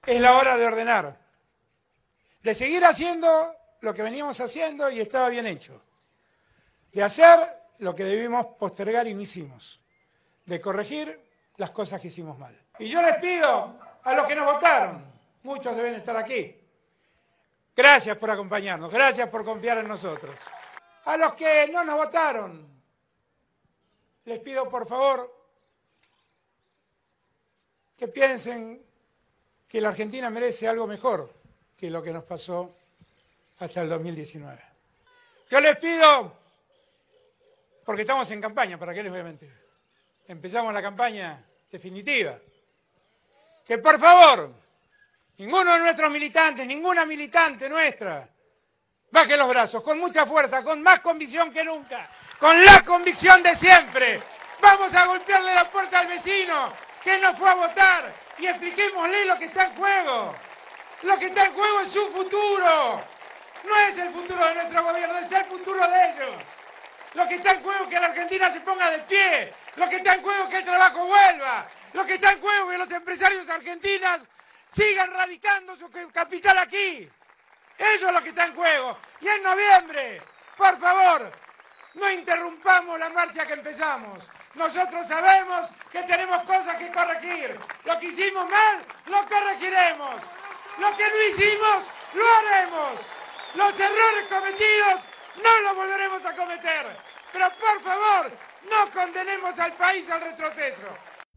Es la hora de ordenar, de seguir haciendo lo que veníamos haciendo y estaba bien hecho, de hacer lo que debimos postergar y no hicimos, de corregir las cosas que hicimos mal. Y yo les pido a los que nos votaron, muchos deben estar aquí, gracias por acompañarnos, gracias por confiar en nosotros. A los que no nos votaron, les pido por favor que piensen que la Argentina merece algo mejor que lo que nos pasó hasta el 2019. Yo les pido, porque estamos en campaña, ¿para qué les voy a mentir? Empezamos la campaña definitiva. Que por favor, ninguno de nuestros militantes, ninguna militante nuestra, baje los brazos, con mucha fuerza, con más convicción que nunca, con la convicción de siempre. Vamos a golpearle la puerta al vecino que no fue a votar y expliquémosle lo que está en juego. Lo que está en juego es su futuro. No es el futuro de nuestro gobierno, es el futuro de ellos. Lo que está en juego es que la Argentina se ponga de pie. Lo que está en juego es que el trabajo vuelva. Lo que está en juego es que los empresarios argentinos sigan radicando su capital aquí. Eso es lo que está en juego. Y en noviembre, por favor, no interrumpamos la marcha que empezamos. Nosotros sabemos que tenemos cosas que corregir. Lo que hicimos mal, lo corregiremos. Lo que no hicimos, lo haremos. Los errores cometidos no los volveremos a cometer. Pero por favor, no condenemos al país al retroceso.